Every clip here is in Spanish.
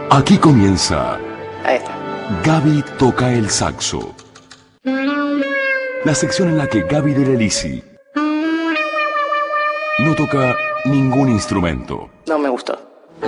Aquí comienza Ahí está. Gaby toca el saxo. La sección en la que Gaby de Lelisi no toca ningún instrumento. No me gustó.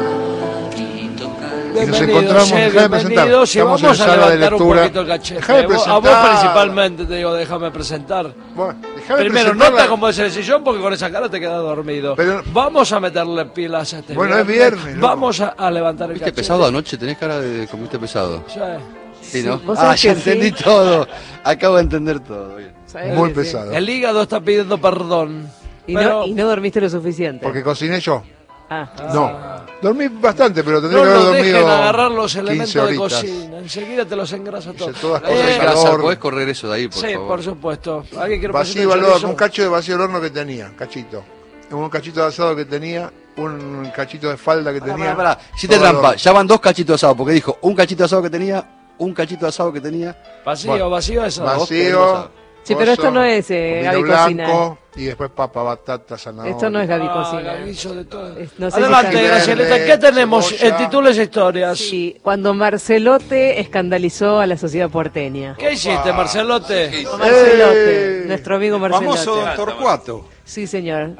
Y nos encontramos, déjame presentar. Estamos en sala de lectura. Un poquito el caché. Déjame A presentar. vos principalmente te digo, déjame presentar. Bueno, déjame Primero, presentarla. nota cómo es el sillón porque con esa cara te quedas dormido. Pero- Vamos a meterle pilas a este Bueno, es viernes, loco. Vamos a levantar el ¿Viste cachete. pesado anoche? ¿Tenés cara de comiste pesado? Sí. Sí, ¿no? vos Ah, sabés ya que sí. entendí todo. Acabo de entender todo. Bien. ¿Sabés Muy que sí? pesado. El hígado está pidiendo perdón. Y, Pero- no dormiste lo suficiente. Porque cociné yo. Ah. No. Dormí bastante, pero tendría No que haber nos dormido dejen agarrar los 15 elementos de horitas. cocina. Enseguida te los engrasa todos. Hice todas Vos cosas sos de de casa, calor. ¿podés correr eso de ahí, por Sí, favor? por supuesto. ¿Alguien quiere Vacío al horno, un cacho de vacío al horno que tenía, cachito. Un cachito de asado que tenía, un cachito de falda que tenía. Pará. Hiciste Todo al trampa. horno. Ya van 2 cachitos de asado, porque dijo un cachito de asado que tenía, un cachito de asado que tenía. Vacío, Bueno, vacío eso. Vacío. Sí, pero esto coso, no es comino Gaby blanco, y después papa, batata, zanahoria. Esto no es Gaby Ah, Cocina. Gavillo de todo. No sé si Adelante, está- Gracielita, verde, ¿qué tenemos? cebolla. El título es historias. Sí, cuando Marcelote escandalizó a la sociedad porteña. ¿Qué hiciste, Marcelote? Marcelote, nuestro amigo Marcelote. Famoso Torcuato. Sí, señor,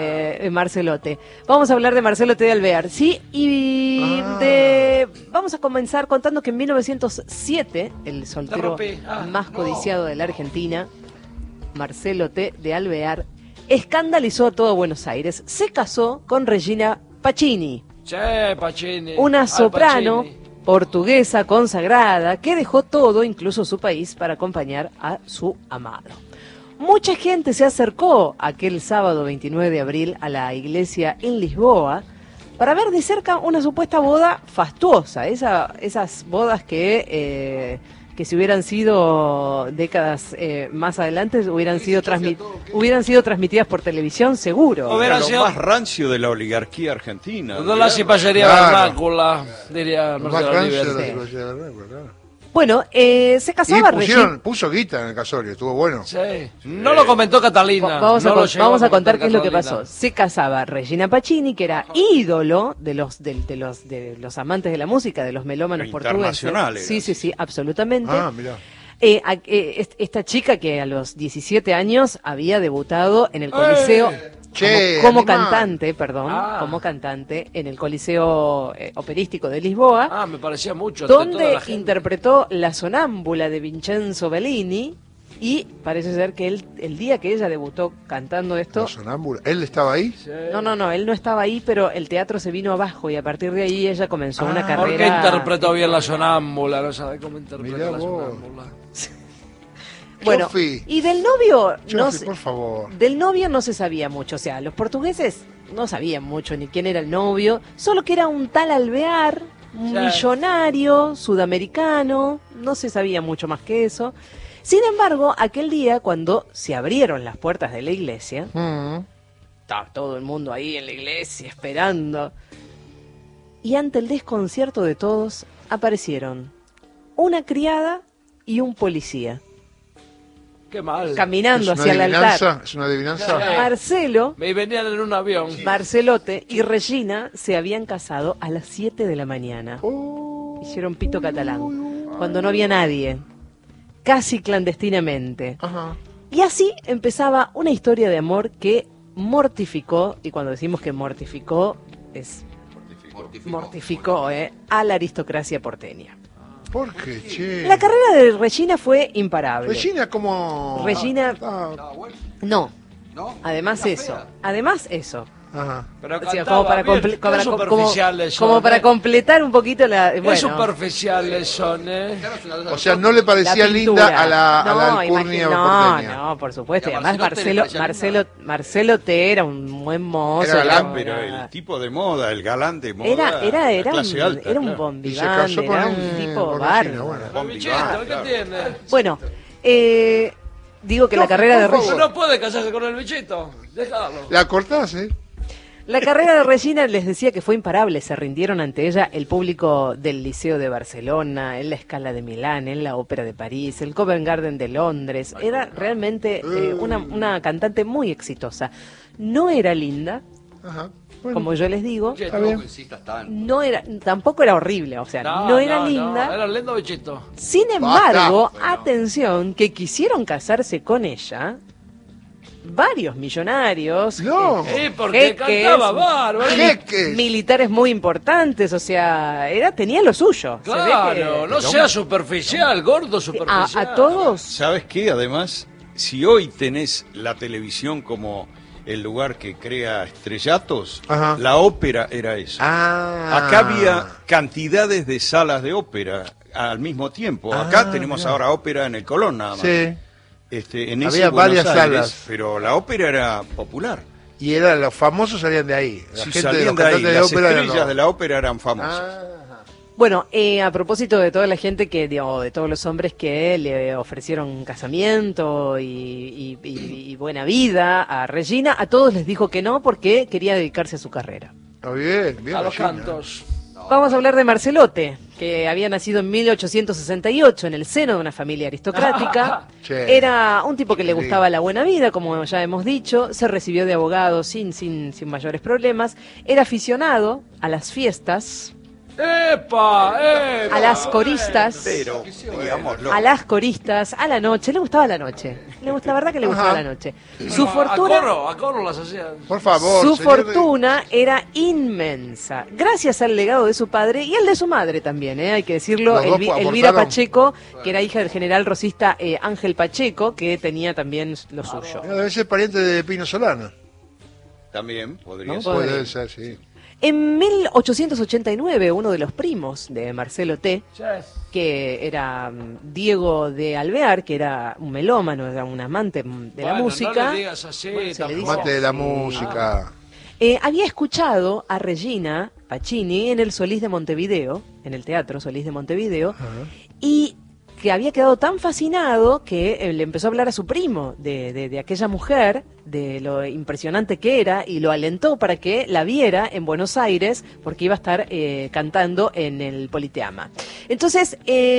Marcelote. Vamos a hablar de Marcelote de Alvear, ¿sí? Y vamos a comenzar contando que en 1907, el soltero rompí. Ah, más no. codiciado de la Argentina, Marcelote de Alvear, escandalizó a todo Buenos Aires. Se casó con Regina Pacini, Che, Pacini. una Al soprano Pacini. portuguesa consagrada que dejó todo, incluso su país, para acompañar a su amado. Mucha gente se acercó aquel sábado 29 de abril a la iglesia en Lisboa para ver de cerca una supuesta boda fastuosa, esas bodas que si hubieran sido décadas más adelante hubieran sido transmitidas por televisión, seguro. Hubiera Era lo sido- más rancio de la oligarquía argentina. De la cipayería Claro. vernácula, diría Lo más Marcelo rancio de la Oliver. cirugía de la lengua, claro. Bueno, se Y casaba Regina. puso guita en el casorio, estuvo bueno. Sí. No lo comentó Catalina. Vamos, no lo llegó vamos a contar comentar qué es lo que Catalina. pasó. Se casaba Regina Pacini, que era ídolo de los amantes de la música, de los melómanos portugueses. Internacional era. Sí, absolutamente. Ah, mirá. Esta chica que a los 17 años había debutado en el Coliseo Che, como animal. cantante, perdón, Ah. como cantante en el Coliseo Operístico de Lisboa, Ah, me parecía mucho. ante toda donde la gente. interpretó La Sonámbula de Vincenzo Bellini. Y parece ser que el día que ella debutó cantando esto, La sonámbula. ¿Él estaba ahí? Sí. no, él no estaba ahí, pero el teatro se vino abajo y a partir de ahí ella comenzó una ¿Por qué carrera. interpretó bien la sonámbula? No sabe cómo interpreta Mirá la vos. sonámbula. Bueno, Chofi. y del novio, Chofi, por favor. del novio no se sabía mucho, o sea, los portugueses no sabían mucho ni quién era el novio, solo que era un tal Alvear, un Sí. millonario, sudamericano, no se sabía mucho más que eso. Sin embargo, aquel día cuando se abrieron las puertas de la iglesia, estaba todo el mundo ahí en la iglesia esperando, y ante el desconcierto de todos aparecieron una criada y un policía Qué mal. caminando ¿Es una hacia el adivinanza? altar. ¿Es una adivinanza? Sí. Marcelo, Me venían en un avión. Marcelote y Regina se habían casado a las 7 de la mañana. Oh. Hicieron pito catalán, cuando no había nadie, casi clandestinamente. Ajá. Y así empezaba una historia de amor que mortificó, y cuando decimos que mortificó, es mortificó a la aristocracia porteña. ¿Por qué, che? La carrera de Regina fue imparable. Regina como... Regina, no. ¿No? Además eso. Ajá. Pero O sea, cantaba como para, bien. comple- Qué como- como- superficiales son, como para ¿eh? completar un poquito la... Qué Bueno, superficiales son, ¿eh? O sea, no le parecía la linda pintura. a la No, alcurnia no, porteña. no, por supuesto. Y ¿Y a además Marcelote le parecía Marcelo T era un buen mozo. Era galán, Pero el tipo de moda, el galante de moda. Era clase un, alta, era un claro. bon Y se vivant, casó era con un tipo con Regina, bárbaro. bueno. Bon Bichito, vivant, ¿qué claro. tiene? Bueno, digo que la carrera de Regina... No puede casarse con el bichito. Déjalo. La cortás, ¿eh? La carrera de Regina les decía que fue imparable, se rindieron ante ella el público del Liceo de Barcelona, en la Scala de Milán, en la Ópera de París, el Covent Garden de Londres. Era realmente una cantante muy exitosa. No era linda, Ajá. Bueno. como yo les digo. Bechito. Está bien. Tampoco insistas tanto. No era, tampoco era horrible, o sea, no era linda. No, era un lindo bichito. Sin embargo, Basta. atención, que quisieron casarse con ella varios millonarios, No. Porque jeques, cantaba bárbaro. Jeques. militares muy importantes, o sea, tenía lo suyo. Se ve Claro, que no sea superficial, gordo superficial. a todos. ¿Sabes qué? Además, si hoy tenés la televisión como el lugar que crea estrellatos, Ajá. la ópera era eso. Ah. Acá había cantidades de salas de ópera al mismo tiempo. Acá tenemos mirá. ahora ópera en el Colón nada más. Sí. En Había ese Buenos varias Aires, salas. pero la ópera era popular. Y los famosos salían de ahí. La Si gente de salían los de ahí, cantantes de las ópera estrellas no. de la ópera eran famosas. Ah. Bueno, a propósito de toda la gente que, de todos los hombres que le ofrecieron casamiento y buena vida a Regina, a todos les dijo que no porque quería dedicarse a su carrera. Está bien, bien. A los Regina. cantos. Vamos a hablar de Marcelote, que había nacido en 1868 en el seno de una familia aristocrática. Sí. Era un tipo que le Sí. gustaba la buena vida, como ya hemos dicho. Se recibió de abogado sin mayores problemas. Era aficionado a las fiestas, ¡Epa! ¡Epa! a las coristas. Pero, digámoslo, A las coristas, a la noche, le gustaba la noche. La verdad que le gustaba Ajá. la noche. Su fortuna, A coro las hacían. Por favor. su señor de- fortuna era inmensa, gracias al legado de su padre y al de su madre también, hay que decirlo. Los dos Elvira aportaron. Pacheco, que era hija del general rosista Ángel Pacheco, que tenía también lo suyo. Debe ser pariente de Pino Solana. también podría ¿No? ser. Puede ser, sí. En 1889, uno de los primos de Marcelo T., Yes. que era Diego de Alvear, que era un melómano, era un amante de la Bueno, música. No le digas así, Bueno, se le dice tampoco. Mate de la Sí. música. Había escuchado a Regina Pacini en el Solís de Montevideo, en el Teatro Solís de Montevideo, y que había quedado tan fascinado que le empezó a hablar a su primo de aquella mujer, de lo impresionante que era, y lo alentó para que la viera en Buenos Aires, porque iba a estar cantando en el Politeama. Entonces,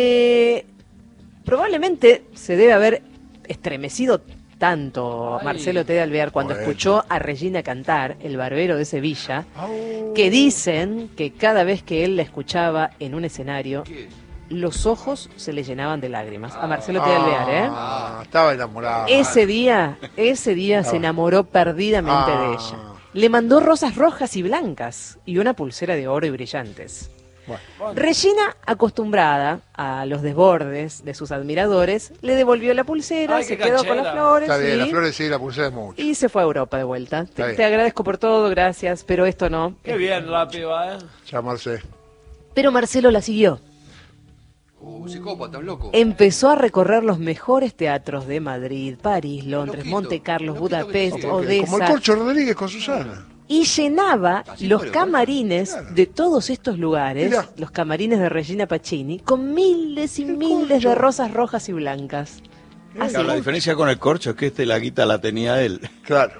probablemente se debe haber estremecido tanto Ay. Marcelo T. de Alvear cuando Bueno. escuchó a Regina cantar, el barbero de Sevilla, que dicen que cada vez que él la escuchaba en un escenario, los ojos se le llenaban de lágrimas. A Marcelo T. de Alvear, ¿eh? Estaba enamorado. Ese día se enamoró perdidamente de ella. Le mandó rosas rojas y blancas y una pulsera de oro y brillantes. Bueno. Regina, acostumbrada a los desbordes de sus admiradores, le devolvió la pulsera, Ay, se qué quedó con canchera. las flores, Está bien, y, las flores sí, la pulsera es mucho. y se fue a Europa de vuelta. Está bien. Te agradezco por todo, gracias, pero esto no. Qué bien la piba, ¿eh? Llamarse. Pero Marcelo la siguió. Psicópata, un loco. Empezó a recorrer los mejores teatros de Madrid, París, Londres, Loquito, Monte Carlo, loquito que Budapest, decía. Como el Odessa, Corcho Rodríguez con Susana. y llenaba Así los fue, camarines claro. de todos estos lugares, Mirá. los camarines de Regina Pacini, con miles y El miles Corcho. de rosas rojas y blancas. Así. Claro, la diferencia con el corcho es que la guita la tenía él. Claro.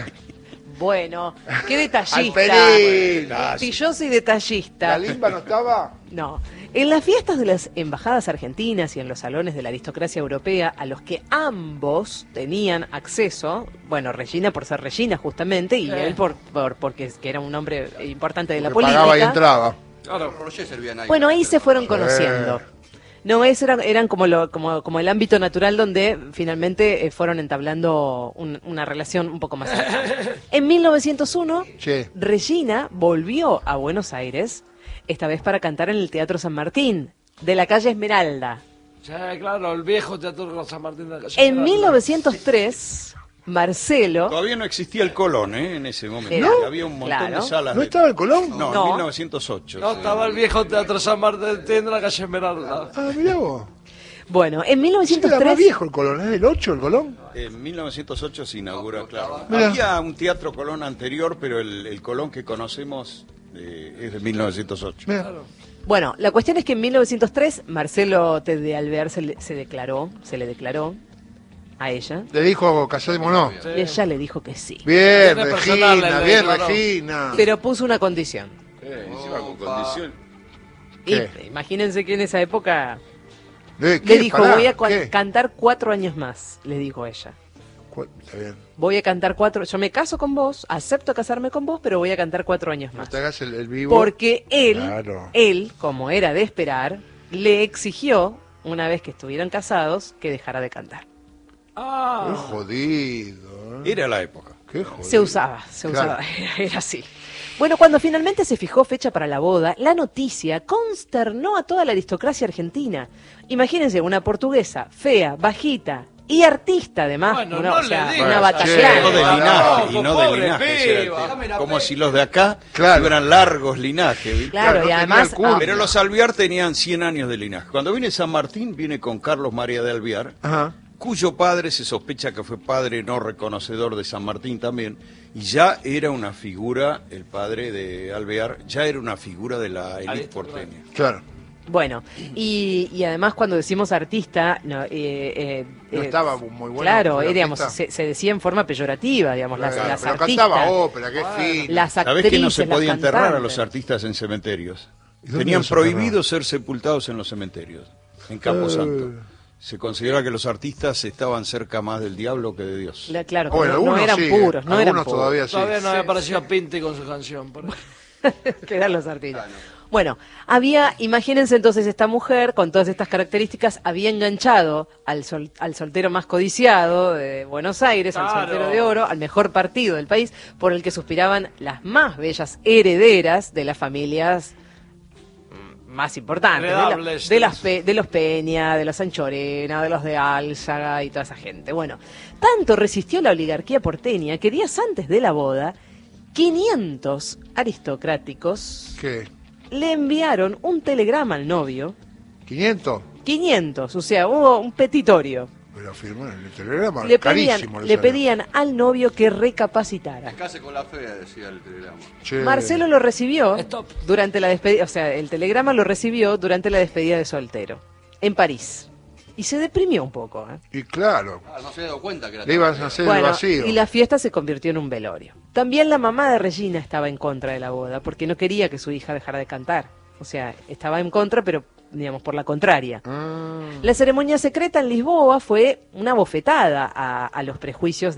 Bueno, qué detallista. Alperín. Pilloso y detallista. ¿La limba no estaba? No. En las fiestas de las embajadas argentinas y en los salones de la aristocracia europea a los que ambos tenían acceso, bueno, Regina por ser Regina justamente y él porque que era un hombre importante de la Porque política. pagaba y entraba. Claro. Roger servían ahí. Bueno, ahí se fueron conociendo. No, eran como el ámbito natural donde finalmente fueron entablando una relación un poco más cercana. En 1901, Sí. Regina volvió a Buenos Aires, esta vez para cantar en el Teatro San Martín, de la calle Esmeralda. Sí, claro, el viejo teatro San Martín de la Calle En Esmeralda. 1903, Marcelo... Todavía no existía el Colón, en ese momento. ¿No? Había un montón Claro. de salas. ¿No de- estaba el Colón? No, No. en 1908. No, sí. estaba el viejo teatro San Martín de la Calle Esmeralda. Ah, mirá vos. Bueno, en Sí, era 1903... más viejo el Colón. ¿Es del 8 el Colón? En 1908 se inaugura, claro. Mirá. Había un teatro Colón anterior, pero el Colón que conocemos es de 1908. Mirá. Bueno, la cuestión es que en 1903 Marcelo T. de Alvear se le declaró a ella. Le dijo, casémonos. Sí. Y ella le dijo que sí. Bien, Tiene personal, Regina, le bien, declaró. Regina. Pero puso una condición. Encima con condición. Y ¿Qué? imagínense que en esa época ¿Qué? le dijo, Pará, voy a ¿qué? cantar 4 años más, le dijo ella. Está bien. Voy a cantar 4, yo me caso con vos, acepto casarme con vos, pero voy a cantar 4 años No más. te hagas el vivo. Porque Claro. él, como era de esperar, le exigió, una vez que estuvieron casados, que dejara de cantar. Qué jodido. Era la época. Qué jodido. Se usaba, Claro. era así. Bueno, cuando finalmente se fijó fecha para la boda, la noticia consternó a toda la aristocracia argentina. Imagínense, una portuguesa, fea, bajita y artista además, Bueno, una, no o le sea, digas. una Bueno, batallana. No de Ah, linaje, no, y no de pobre linaje. o sea, piba. Dame la como pena. si los de acá Claro. tuvieran largos linajes. ¿viste? Claro, Claro, y no tenía además... el curso. Pero los Alvear tenían 100 años de linaje. Cuando viene San Martín, viene con Carlos María de Alvear, Ajá. cuyo padre se sospecha que fue padre no reconocedor de San Martín también, y ya era una figura, el padre de Alvear, ya era una figura de la élite porteña. Claro. Bueno, y además cuando decimos artista, no, No estaba muy bueno. claro, pero digamos, artista. se decía en forma peyorativa, digamos, Claro, las pero artistas, cantaba ópera, qué fino. las ¿Sabés actrices, que no se las podía enterrar a cantantes. los artistas en cementerios? ¿Y dónde Tenían los enterraban? prohibido ser sepultados en los cementerios, en Camposanto. Se considera que los artistas estaban cerca más del diablo que de Dios. Claro, que Bueno, no algunos eran sí, puros, no eran algunos puros. todavía sí. Todavía no había aparecido Pinti con su canción. por ahí. Que eran los artistas. Bueno, imagínense entonces esta mujer con todas estas características había enganchado al soltero más codiciado de Buenos Aires, al Claro. soltero de oro, al mejor partido del país, por el que suspiraban las más bellas herederas de las familias más importantes, Heredables. de los Peña, de los Anchorena, de los de Álzaga y toda esa gente. Bueno, tanto resistió la oligarquía porteña que días antes de la boda, 500 aristocráticos ¿Qué? le enviaron un telegrama al novio, 500. 500, o sea, hubo un petitorio. Pero firmaron en el telegrama. Le Carísimo. pedían, le salió. pedían al novio que recapacitara. Case con la fea, decía el telegrama. Che. Marcelo lo recibió Stop. durante la despedida, o sea, el telegrama lo recibió durante la despedida de soltero, en París. Y se deprimió un poco, ¿eh? Y claro, Ah, no se había dado cuenta que era le iban a hacer el Bueno, vacío. y la fiesta se convirtió en un velorio. También la mamá de Regina estaba en contra de la boda, porque no quería que su hija dejara de cantar. O sea, estaba en contra, pero, digamos, por la contraria. La ceremonia secreta en Lisboa fue una bofetada a los prejuicios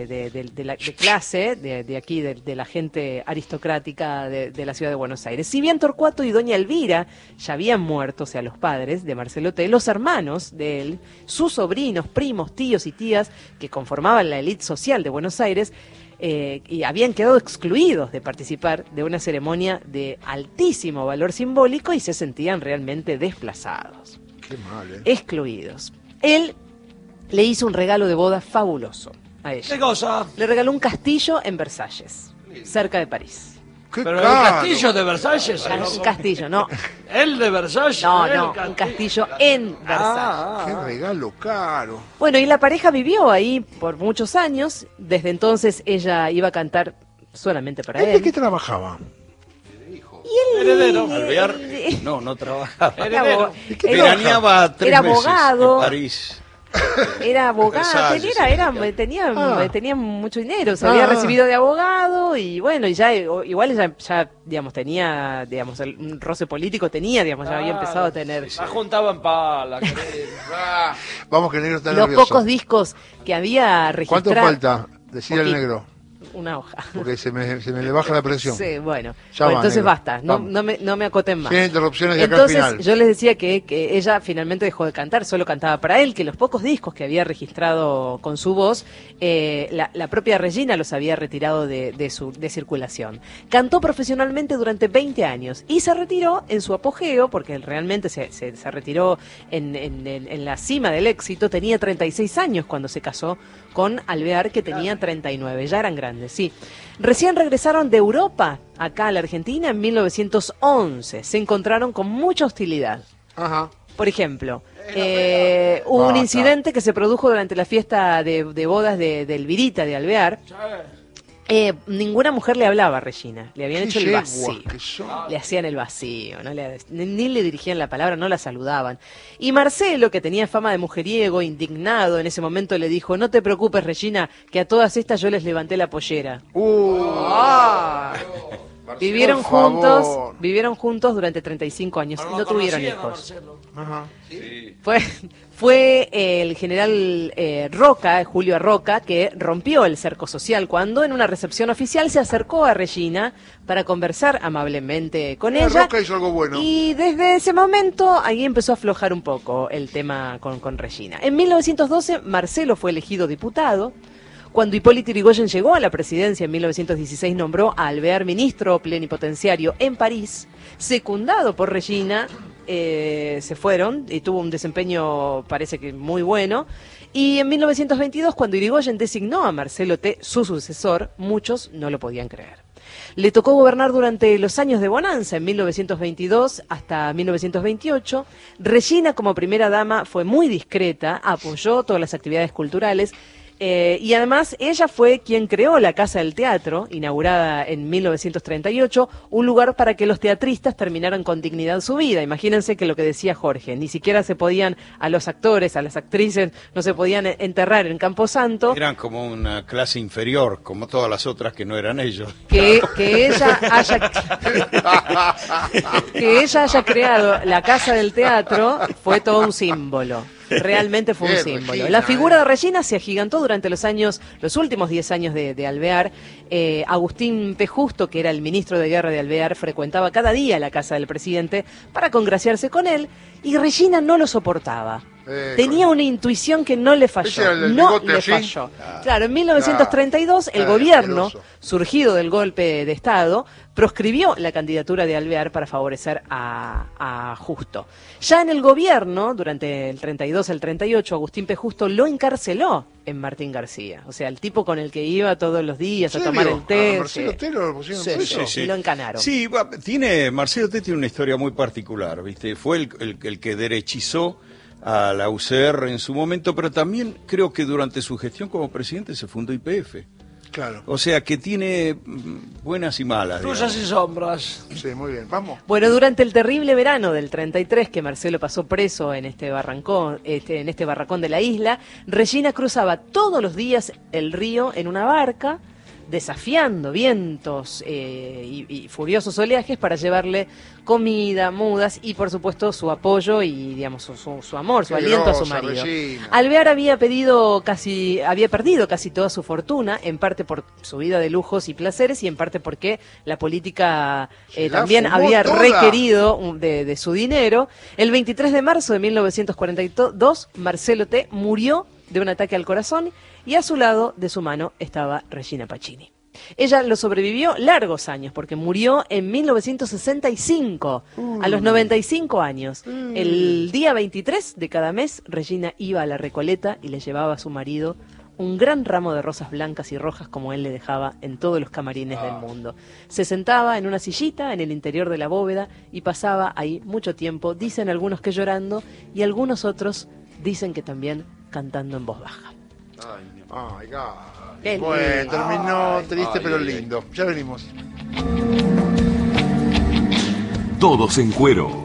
de clase, de aquí, de la gente aristocrática de la ciudad de Buenos Aires. Si bien Torcuato y doña Elvira ya habían muerto, o sea, los padres de Marcelo T., los hermanos de él, sus sobrinos, primos, tíos y tías que conformaban la élite social de Buenos Aires, y habían quedado excluidos de participar de una ceremonia de altísimo valor simbólico y se sentían realmente desplazados, Qué mal, ¿eh? excluidos. Él le hizo un regalo de boda fabuloso a ella. ¿Qué cosa? Le regaló un castillo en Versalles, cerca de París. Qué Pero el caro. castillo de Versalles. Un castillo, no, El de Versalles. no, el no, un castillo en Versalles. Qué regalo caro. Bueno, y la pareja vivió ahí por muchos años. Desde entonces ella iba a cantar solamente para ¿De él. qué trabajaba? Heredero. Alvear, no trabajaba. Heredero. ¿De qué Veraneaba 3 Era meses abogado. en París. Era abogado, Versalles, tenía mucho dinero, se había recibido de abogado y bueno, y ya igual ya digamos tenía, digamos, un roce político tenía, digamos, ya había empezado a tener La juntaban pala. Vamos que el negro está los nervioso. pocos discos que había registrado. ¿Cuánto falta? Decir al Poquito. negro. Una hoja. Porque se me le baja la presión. Sí, bueno. Ya Bueno, va, entonces negro. basta, Vamos. no me acoten más. Tiene interrupciones de acá al Entonces, final. yo les decía que ella finalmente dejó de cantar, solo cantaba para él, que los pocos discos que había registrado con su voz, la propia Regina los había retirado de circulación. Cantó profesionalmente durante 20 años y se retiró en su apogeo, porque él realmente se retiró en la cima del éxito. Tenía 36 años cuando se casó con Alvear, que tenía 39, ya eran grandes, sí. Recién regresaron de Europa, acá a la Argentina, en 1911. Se encontraron con mucha hostilidad. Ajá. Por ejemplo, hubo un Basta. incidente que se produjo durante la fiesta de bodas de Elvirita, de Alvear. Ninguna mujer le hablaba a Regina, le habían Qué hecho el yeguas vacío. que son. Le hacían el vacío, ni le dirigían la palabra, no la saludaban. Y Marcelo, que tenía fama de mujeriego, indignado, en ese momento le dijo: no te preocupes, Regina, que a todas estas yo les levanté la pollera. Vivieron por juntos, favor. vivieron juntos durante 35 años Pero y lo no tuvieron conocían a hijos. Marcelo. Ajá. Fue el general Roca, Julio Roca, que rompió el cerco social cuando en una recepción oficial se acercó a Regina para conversar amablemente con ella. Roca hizo algo bueno. Y desde ese momento ahí empezó a aflojar un poco el tema con Regina. En 1912 Marcelo fue elegido diputado. Cuando Hipólito Yrigoyen llegó a la presidencia en 1916 nombró a Alvear ministro plenipotenciario en París, secundado por Regina. Se fueron y tuvo un desempeño parece que muy bueno. Y en 1922, cuando Irigoyen designó a Marcelo T. su sucesor, muchos no lo podían creer. Le tocó gobernar durante los años de bonanza, en 1922 hasta 1928. Regina, como primera dama, fue muy discreta, apoyó todas las actividades culturales. Y además ella fue quien creó la Casa del Teatro, inaugurada en 1938, un lugar para que los teatristas terminaran con dignidad su vida. Imagínense que lo que decía Jorge, ni siquiera se podían, a los actores, a las actrices, no se podían enterrar en Camposanto. Eran como una clase inferior, como todas las otras que no eran ellos. Que ella haya creado la Casa del Teatro fue todo un símbolo. Realmente fue un Bien, símbolo. Regina, La figura de Regina se agigantó durante los últimos 10 años de Alvear. Agustín P. Justo, que era el ministro de Guerra de Alvear, frecuentaba cada día la casa del presidente para congraciarse con él, y Regina no lo soportaba. Tenía una intuición que no le falló. Ese era el No bigote le así. falló. Claro, en 1932 el Claro, gobierno, asqueroso. surgido del golpe de Estado, proscribió la candidatura de Alvear para favorecer a Justo. Ya en el gobierno, durante el 32 al 38, Agustín P. Justo lo encarceló en Martín García. O sea, el tipo con el que iba todos los días a ¿En tomar serio? el té. ¿A Marcelo T. lo pusieron Sí, preso? sí, lo encanaron. Sí, Marcelo T. tiene una historia muy particular, ¿viste? Fue el que derechizó a la UCR en su momento, pero también creo que durante su gestión como presidente se fundó YPF. Claro. O sea que tiene buenas y malas. Luces y sombras. Sí, muy bien. Vamos. Bueno, durante el terrible verano del 33, que Marcelo pasó preso en este barracón de la isla, Regina cruzaba todos los días el río en una barca, desafiando vientos y furiosos oleajes para lleverle comida, mudas y por supuesto su apoyo y digamos su amor, su Qué aliento a su grosa, marido. Regina. Alvear había perdido casi toda su fortuna, en parte por su vida de lujos y placeres y en parte porque la política Se la también fumó había toda. requerido de su dinero. El 23 de marzo de 1942, Marcelo T. murió de un ataque al corazón y a su lado, de su mano, estaba Regina Pacini. Ella lo sobrevivió largos años porque murió en 1965, a los 95 años. El día 23 de cada mes, Regina iba a la Recoleta y le llevaba a su marido un gran ramo de rosas blancas y rojas como él le dejaba en todos los camarines del mundo. Se sentaba en una sillita en el interior de la bóveda y pasaba ahí mucho tiempo, dicen algunos que llorando y algunos otros dicen que también cantando en voz baja. Ay, God. Qué Bueno, lindo. terminó triste pero lindo. Ya venimos. Todos en cuero.